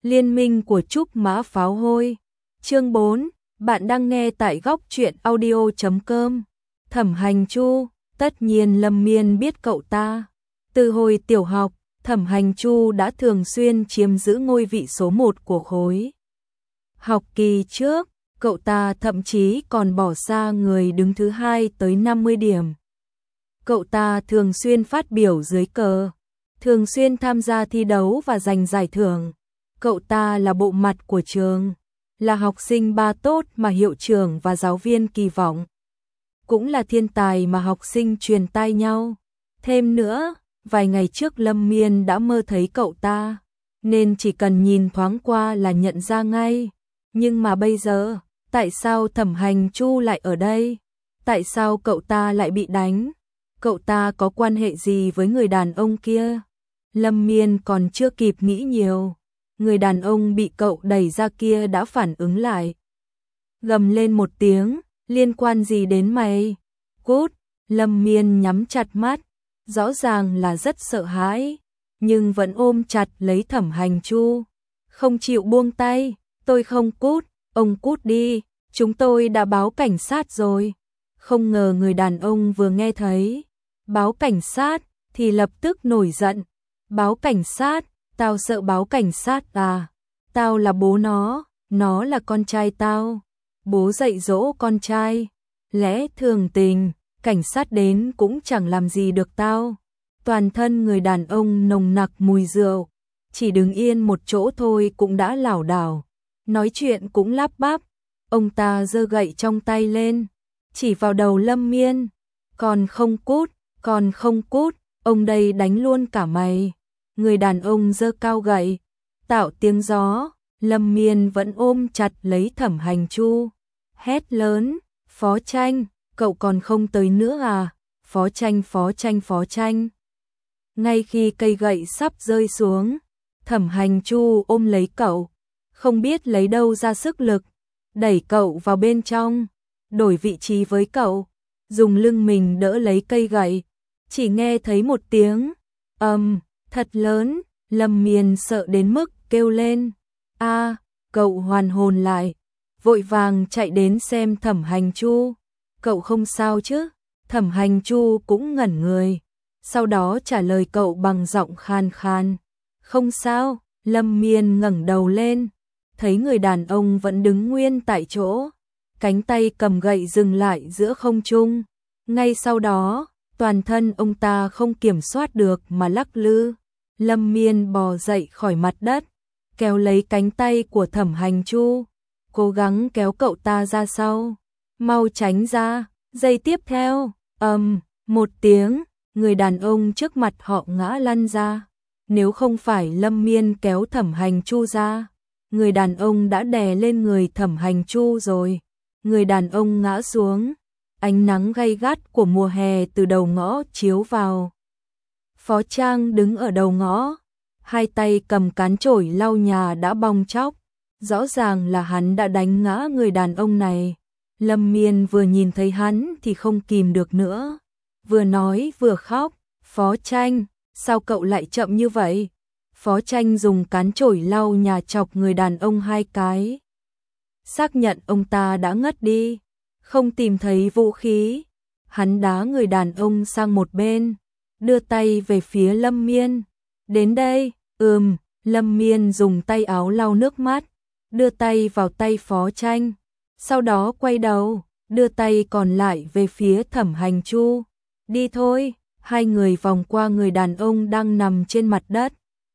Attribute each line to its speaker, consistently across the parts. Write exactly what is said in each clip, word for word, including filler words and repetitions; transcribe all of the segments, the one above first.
Speaker 1: Liên minh của Trúc Mã Pháo Hôi. Chương bốn, bạn đang nghe tại góc truyện audio chấm com. Thẩm Hành Chu, tất nhiên Lâm Miên biết cậu ta. Từ hồi tiểu học, Thẩm Hành Chu đã thường xuyên chiếm giữ ngôi vị số một của khối. Học kỳ trước, cậu ta thậm chí còn bỏ xa người đứng thứ hai tới năm mươi điểm. Cậu ta thường xuyên phát biểu dưới cờ, thường xuyên tham gia thi đấu và giành giải thưởng. Cậu ta là bộ mặt của trường, là học sinh ba tốt mà hiệu trưởng và giáo viên kỳ vọng. Cũng là thiên tài mà học sinh truyền tai nhau. Thêm nữa, vài ngày trước Lâm Miên đã mơ thấy cậu ta, nên chỉ cần nhìn thoáng qua là nhận ra ngay. Nhưng mà bây giờ, tại sao Thẩm Hành Chu lại ở đây? Tại sao cậu ta lại bị đánh? Cậu ta có quan hệ gì với người đàn ông kia? Lâm Miên còn chưa kịp nghĩ nhiều. Người đàn ông bị cậu đẩy ra kia đã phản ứng lại. Gầm lên một tiếng, liên quan gì đến mày? Cút! Lâm Miên nhắm chặt mắt, rõ ràng là rất sợ hãi, nhưng vẫn ôm chặt lấy Thẩm Hành Chu. Không chịu buông tay, tôi không cút, ông cút đi, chúng tôi đã báo cảnh sát rồi. Không ngờ người đàn ông vừa nghe thấy báo cảnh sát thì lập tức nổi giận. Báo cảnh sát? Tao sợ báo cảnh sát à? Tao là bố nó, nó là con trai tao. Bố dạy dỗ con trai. Lẽ thường tình, cảnh sát đến cũng chẳng làm gì được tao. Toàn thân người đàn ông nồng nặc mùi rượu, chỉ đứng yên một chỗ thôi cũng đã lảo đảo. Nói chuyện cũng lắp bắp. Ông ta giơ gậy trong tay lên, chỉ vào đầu Lâm Miên. Còn không cút, còn không cút, ông đây đánh luôn cả mày. Người đàn ông giơ cao gậy, tạo tiếng gió. Lâm Miên vẫn ôm chặt lấy Thẩm Hành Chu, hét lớn, Phó Tranh, cậu còn không tới nữa à? Phó Tranh, Phó Tranh, Phó Tranh. Ngay khi cây gậy sắp rơi xuống, Thẩm Hành Chu ôm lấy cậu, không biết lấy đâu ra sức lực, đẩy cậu vào bên trong, đổi vị trí với cậu, dùng lưng mình đỡ lấy cây gậy. Chỉ nghe thấy một tiếng ầm um, thật lớn, Lâm Miên sợ đến mức kêu lên. A, à, cậu hoàn hồn lại, vội vàng chạy đến xem Thẩm Hành Chu. Cậu không sao chứ? Thẩm Hành Chu cũng ngẩn người, sau đó trả lời cậu bằng giọng khan khan. Không sao. Lâm Miên ngẩng đầu lên, thấy người đàn ông vẫn đứng nguyên tại chỗ, cánh tay cầm gậy dừng lại giữa không trung. Ngay sau đó, toàn thân ông ta không kiểm soát được mà lắc lư. Lâm Miên bò dậy khỏi mặt đất, kéo lấy cánh tay của Thẩm Hành Chu, cố gắng kéo cậu ta ra sau. Mau tránh ra. Giây tiếp theo, ầm, um, một tiếng, người đàn ông trước mặt họ ngã lăn ra. Nếu không phải Lâm Miên kéo Thẩm Hành Chu ra, người đàn ông đã đè lên người Thẩm Hành Chu rồi. Người đàn ông ngã xuống, ánh nắng gay gắt của mùa hè từ đầu ngõ chiếu vào. Phó Trang đứng ở đầu ngõ, hai tay cầm cán chổi lau nhà đã bong tróc, rõ ràng là hắn đã đánh ngã người đàn ông này. Lâm Miên vừa nhìn thấy hắn thì không kìm được nữa, vừa nói vừa khóc. Phó Tranh, sao cậu lại chậm như vậy? Phó Tranh dùng cán chổi lau nhà chọc người đàn ông hai cái, xác nhận ông ta đã ngất đi. Không tìm thấy vũ khí, hắn đá người đàn ông sang một bên, đưa tay về phía Lâm Miên. Đến đây. Ừm. Lâm Miên dùng tay áo lau nước mắt, đưa tay vào tay Phó Tranh, sau đó quay đầu, đưa tay còn lại về phía Thẩm Hành Chu. Đi thôi. Hai người vòng qua người đàn ông đang nằm trên mặt đất,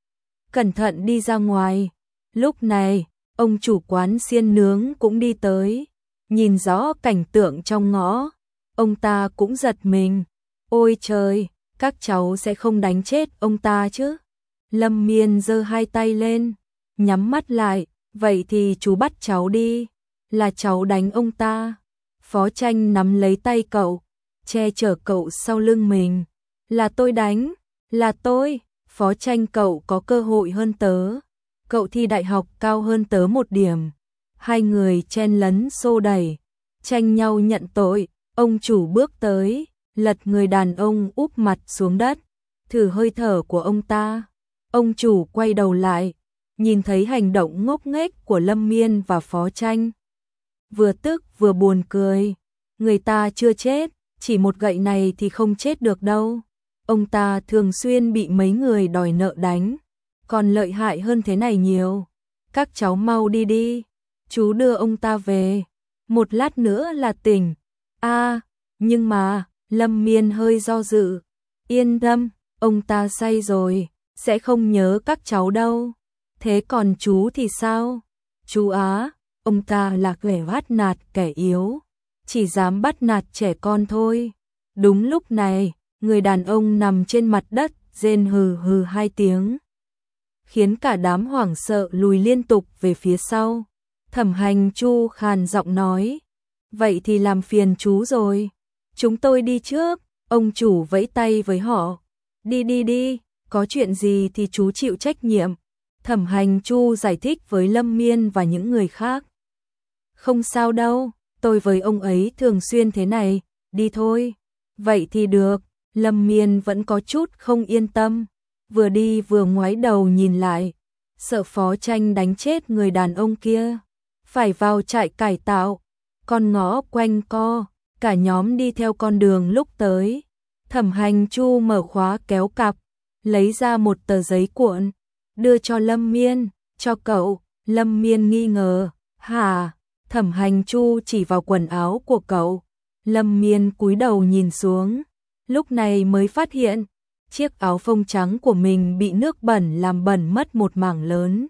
Speaker 1: cẩn thận đi ra ngoài. Lúc này, ông chủ quán xiên nướng cũng đi tới, nhìn rõ cảnh tượng trong ngõ, ông ta cũng giật mình. Ôi trời, các cháu sẽ không đánh chết ông ta chứ? Lâm Miên giơ hai tay lên, nhắm mắt lại. Vậy thì chú bắt cháu đi, là cháu đánh ông ta. Phó Tranh nắm lấy tay cậu, che chở cậu sau lưng mình. Là tôi đánh, là tôi. Phó Tranh, cậu có cơ hội hơn tớ, cậu thi đại học cao hơn tớ một điểm. Hai người chen lấn xô đẩy, tranh nhau nhận tội. Ông chủ bước tới, lật người đàn ông úp mặt xuống đất, thử hơi thở của ông ta. Ông chủ quay đầu lại, nhìn thấy hành động ngốc nghếch của Lâm Miên và Phó Tranh. Vừa tức vừa buồn cười, người ta chưa chết, chỉ một gậy này thì không chết được đâu. Ông ta thường xuyên bị mấy người đòi nợ đánh, còn lợi hại hơn thế này nhiều. Các cháu mau đi đi, chú đưa ông ta về, một lát nữa là tỉnh. A, nhưng mà, Lâm Miên hơi do dự. Yên tâm, ông ta say rồi, sẽ không nhớ các cháu đâu. Thế còn chú thì sao? Chú á, ông ta là kẻ bắt nạt kẻ yếu, chỉ dám bắt nạt trẻ con thôi. Đúng lúc này, người đàn ông nằm trên mặt đất, rên hừ hừ hai tiếng, khiến cả đám hoảng sợ lùi liên tục về phía sau. Thẩm Hành Chu khàn giọng nói, vậy thì làm phiền chú rồi, chúng tôi đi trước. Ông chủ vẫy tay với họ, đi đi đi, có chuyện gì thì chú chịu trách nhiệm. Thẩm Hành Chu giải thích với Lâm Miên và những người khác. Không sao đâu, tôi với ông ấy thường xuyên thế này, đi thôi. Vậy thì được, Lâm Miên vẫn có chút không yên tâm, vừa đi vừa ngoái đầu nhìn lại, sợ Phó Tranh đánh chết người đàn ông kia. Phải vào trại cải tạo, con ngõ quanh co, cả nhóm đi theo con đường lúc tới. Thẩm Hành Chu mở khóa kéo cặp, lấy ra một tờ giấy cuộn, đưa cho Lâm Miên, cho cậu. Lâm Miên nghi ngờ, hả? Thẩm Hành Chu chỉ vào quần áo của cậu. Lâm Miên cúi đầu nhìn xuống, lúc này mới phát hiện, chiếc áo phông trắng của mình bị nước bẩn làm bẩn mất một mảng lớn.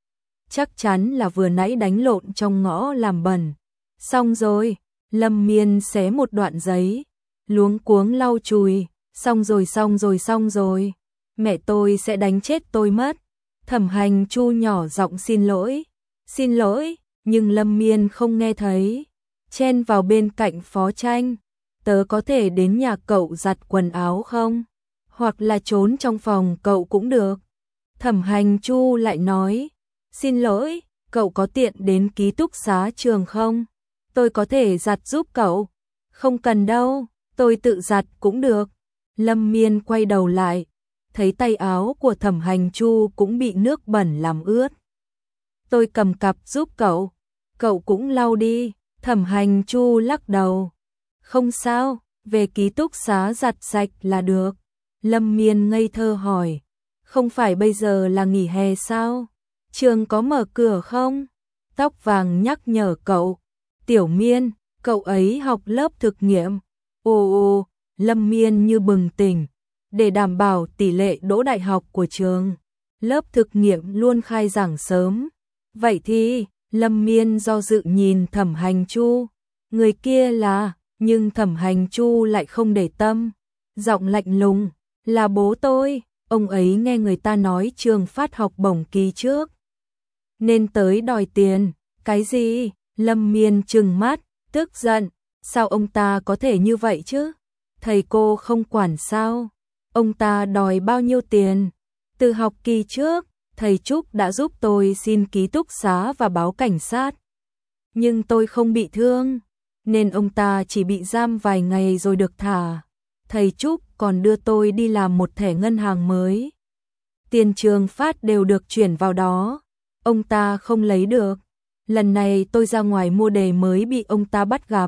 Speaker 1: Chắc chắn là vừa nãy đánh lộn trong ngõ làm bẩn. Xong rồi, Lâm Miên xé một đoạn giấy, luống cuống lau chùi, xong rồi xong rồi xong rồi, mẹ tôi sẽ đánh chết tôi mất. Thẩm Hành Chu nhỏ giọng xin lỗi, xin lỗi, nhưng Lâm Miên không nghe thấy, chen vào bên cạnh Phó Tranh, tớ có thể đến nhà cậu giặt quần áo không? Hoặc là trốn trong phòng cậu cũng được. Thẩm Hành Chu lại nói, xin lỗi, cậu có tiện đến ký túc xá trường không? Tôi có thể giặt giúp cậu. Không cần đâu, tôi tự giặt cũng được. Lâm Miên quay đầu lại, thấy tay áo của Thẩm Hành Chu cũng bị nước bẩn làm ướt. Tôi cầm cặp giúp cậu, cậu cũng lau đi. Thẩm Hành Chu lắc đầu, không sao, về ký túc xá giặt sạch là được. Lâm Miên ngây thơ hỏi, không phải bây giờ là nghỉ hè sao? Trường có mở cửa không? Tóc vàng nhắc nhở cậu, Tiểu Miên, cậu ấy học lớp thực nghiệm. Ồ ồ, Lâm Miên như bừng tỉnh, để đảm bảo tỷ lệ đỗ đại học của trường, lớp thực nghiệm luôn khai giảng sớm. Vậy thì, Lâm Miên do dự nhìn Thẩm Hành Chu, người kia là, nhưng Thẩm Hành Chu lại không để tâm, giọng lạnh lùng, là bố tôi, ông ấy nghe người ta nói trường phát học bổng kỳ trước, nên tới đòi tiền. Cái gì? Lâm Miên trừng mắt, tức giận, sao ông ta có thể như vậy chứ? Thầy cô không quản sao? Ông ta đòi bao nhiêu tiền? Từ học kỳ trước, thầy Trúc đã giúp tôi xin ký túc xá và báo cảnh sát. Nhưng tôi không bị thương, nên ông ta chỉ bị giam vài ngày rồi được thả. Thầy Trúc còn đưa tôi đi làm một thẻ ngân hàng mới. Tiền trường phát đều được chuyển vào đó. Ông ta không lấy được. Lần này tôi ra ngoài mua đề mới bị ông ta bắt gặp.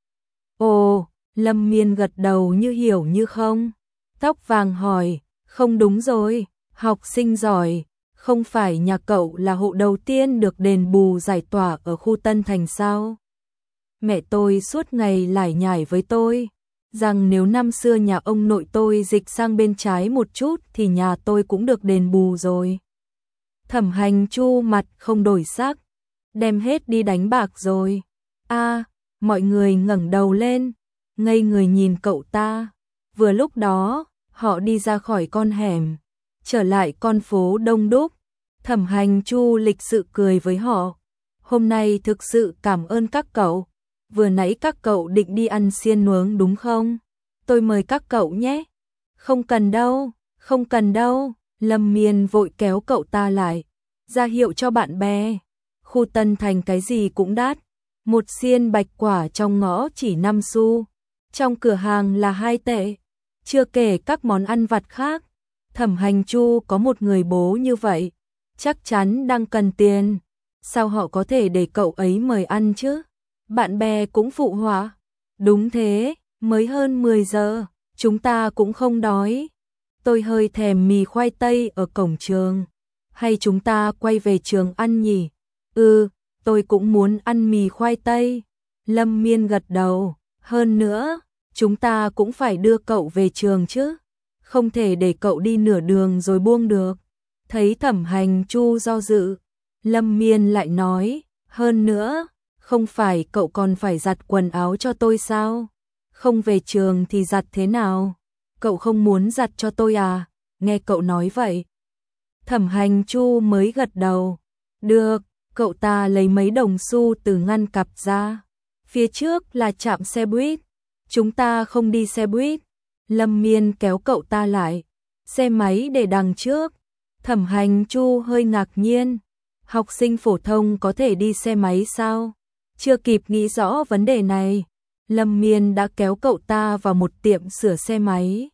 Speaker 1: Ồ, Lâm Miên gật đầu như hiểu như không. Tóc vàng hỏi, không đúng rồi, học sinh giỏi, không phải nhà cậu là hộ đầu tiên được đền bù giải tỏa ở khu Tân Thành sao? Mẹ tôi suốt ngày lải nhải với tôi, rằng nếu năm xưa nhà ông nội tôi dịch sang bên trái một chút thì nhà tôi cũng được đền bù rồi. Thẩm Hành Chu mặt không đổi sắc, đem hết đi đánh bạc rồi. A, mọi người ngẩng đầu lên, ngây người nhìn cậu ta. Vừa lúc đó, họ đi ra khỏi con hẻm, trở lại con phố đông đúc. Thẩm Hành Chu lịch sự cười với họ, hôm nay thực sự cảm ơn các cậu. Vừa nãy các cậu định đi ăn xiên nướng đúng không? Tôi mời các cậu nhé. Không cần đâu, không cần đâu. Lâm Miên vội kéo cậu ta lại, ra hiệu cho bạn bè. Khu Tân Thành cái gì cũng đắt, một xiên bạch quả trong ngõ chỉ năm xu, trong cửa hàng là hai tệ, chưa kể các món ăn vặt khác. Thẩm Hành Chu có một người bố như vậy, chắc chắn đang cần tiền. Sao họ có thể để cậu ấy mời ăn chứ? Bạn bè cũng phụ họa. Đúng thế, mới hơn mười giờ, chúng ta cũng không đói. Tôi hơi thèm mì khoai tây ở cổng trường. Hay chúng ta quay về trường ăn nhỉ? Ừ, tôi cũng muốn ăn mì khoai tây. Lâm Miên gật đầu. Hơn nữa, chúng ta cũng phải đưa cậu về trường chứ. Không thể để cậu đi nửa đường rồi buông được. Thấy Thẩm Hành Chu do dự, Lâm Miên lại nói, hơn nữa, không phải cậu còn phải giặt quần áo cho tôi sao? Không về trường thì giặt thế nào? Cậu không muốn giặt cho tôi à? Nghe cậu nói vậy. Thẩm Hành Chu mới gật đầu. Được, cậu ta lấy mấy đồng xu từ ngăn cặp ra. Phía trước là trạm xe buýt. Chúng ta không đi xe buýt. Lâm Miên kéo cậu ta lại. Xe máy để đằng trước. Thẩm Hành Chu hơi ngạc nhiên. Học sinh phổ thông có thể đi xe máy sao? Chưa kịp nghĩ rõ vấn đề này, Lâm Miên đã kéo cậu ta vào một tiệm sửa xe máy.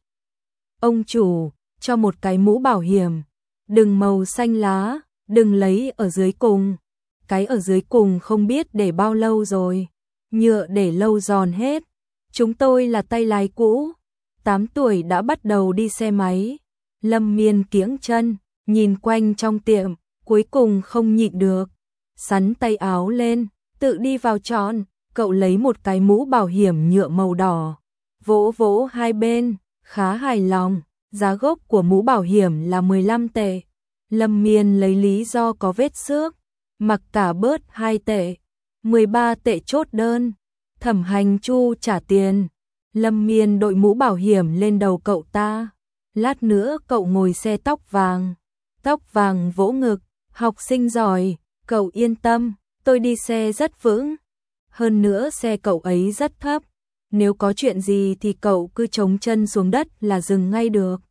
Speaker 1: Ông chủ, cho một cái mũ bảo hiểm. Đừng màu xanh lá, đừng lấy ở dưới cùng. Cái ở dưới cùng không biết để bao lâu rồi. Nhựa để lâu giòn hết. Chúng tôi là tay lái cũ. tám tuổi đã bắt đầu đi xe máy. Lâm Miên kiễng chân, nhìn quanh trong tiệm, cuối cùng không nhịn được. Sắn tay áo lên, tự đi vào chọn. Cậu lấy một cái mũ bảo hiểm nhựa màu đỏ. Vỗ vỗ hai bên, khá hài lòng. Giá gốc của mũ bảo hiểm là mười lăm tệ. Lâm Miên lấy lý do có vết xước. Mặc cả bớt hai tệ. mười ba tệ chốt đơn. Thẩm Hành Chu trả tiền. Lâm Miên đội mũ bảo hiểm lên đầu cậu ta. Lát nữa cậu ngồi xe tóc vàng. Tóc vàng vỗ ngực. Học sinh giỏi, cậu yên tâm, tôi đi xe rất vững. Hơn nữa xe cậu ấy rất thấp. Nếu có chuyện gì thì cậu cứ chống chân xuống đất là dừng ngay được.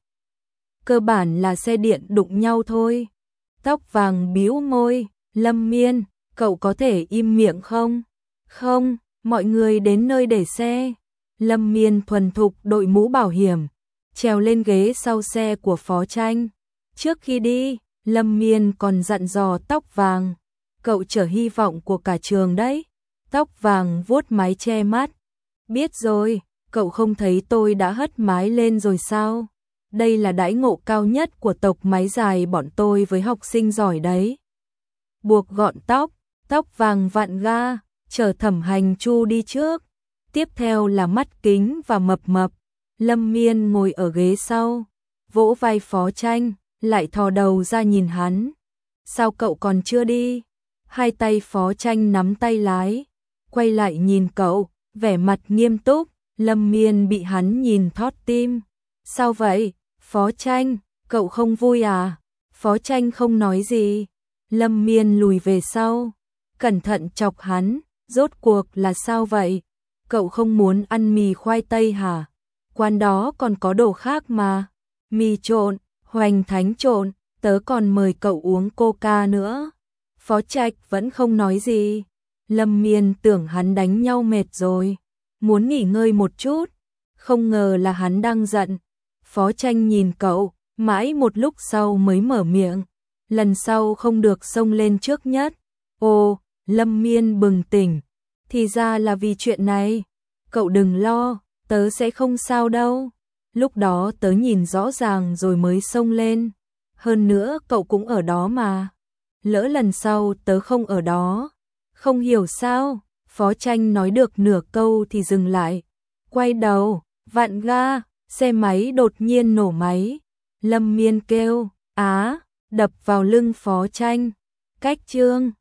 Speaker 1: Cơ bản là xe điện đụng nhau thôi. Tóc vàng bĩu môi. Lâm Miên, cậu có thể im miệng không? Không, mọi người đến nơi để xe. Lâm Miên thuần thục đội mũ bảo hiểm, trèo lên ghế sau xe của Phó Tranh. Trước khi đi, Lâm Miên còn dặn dò tóc vàng. Cậu chở hy vọng của cả trường đấy. Tóc vàng vuốt mái che mắt. Biết rồi, cậu không thấy tôi đã hất mái lên rồi sao? Đây là đãi ngộ cao nhất của tộc máy dài bọn tôi với học sinh giỏi đấy. Buộc gọn tóc, tóc vàng vặn ga, chở Thẩm Hành Chu đi trước. Tiếp theo là Mắt Kính và Mập Mập. Lâm Miên ngồi ở ghế sau, vỗ vai Phó Tranh, lại thò đầu ra nhìn hắn. Sao cậu còn chưa đi? Hai tay Phó Tranh nắm tay lái, quay lại nhìn cậu, vẻ mặt nghiêm túc. Lâm Miên bị hắn nhìn thót tim. Sao vậy, Phó Tranh, cậu không vui à? Phó Tranh không nói gì. Lâm Miên lùi về sau, cẩn thận chọc hắn. Rốt cuộc là sao vậy? Cậu không muốn ăn mì khoai tây hả? Quán đó còn có đồ khác mà. Mì trộn, hoành thánh trộn, tớ còn mời cậu uống coca nữa. Phó Trạch vẫn không nói gì. Lâm Miên tưởng hắn đánh nhau mệt rồi, muốn nghỉ ngơi một chút. Không ngờ là hắn đang giận. Phó Tranh nhìn cậu, mãi một lúc sau mới mở miệng. Lần sau không được xông lên trước nhất. Ồ, Lâm Miên bừng tỉnh. Thì ra là vì chuyện này. Cậu đừng lo, tớ sẽ không sao đâu. Lúc đó tớ nhìn rõ ràng rồi mới xông lên. Hơn nữa cậu cũng ở đó mà. Lỡ lần sau tớ không ở đó. Không hiểu sao? Phó Tranh nói được nửa câu thì dừng lại. Quay đầu, vặn ga, xe máy đột nhiên nổ máy. Lâm Miên kêu, á, đập vào lưng Phó Tranh. Cách chương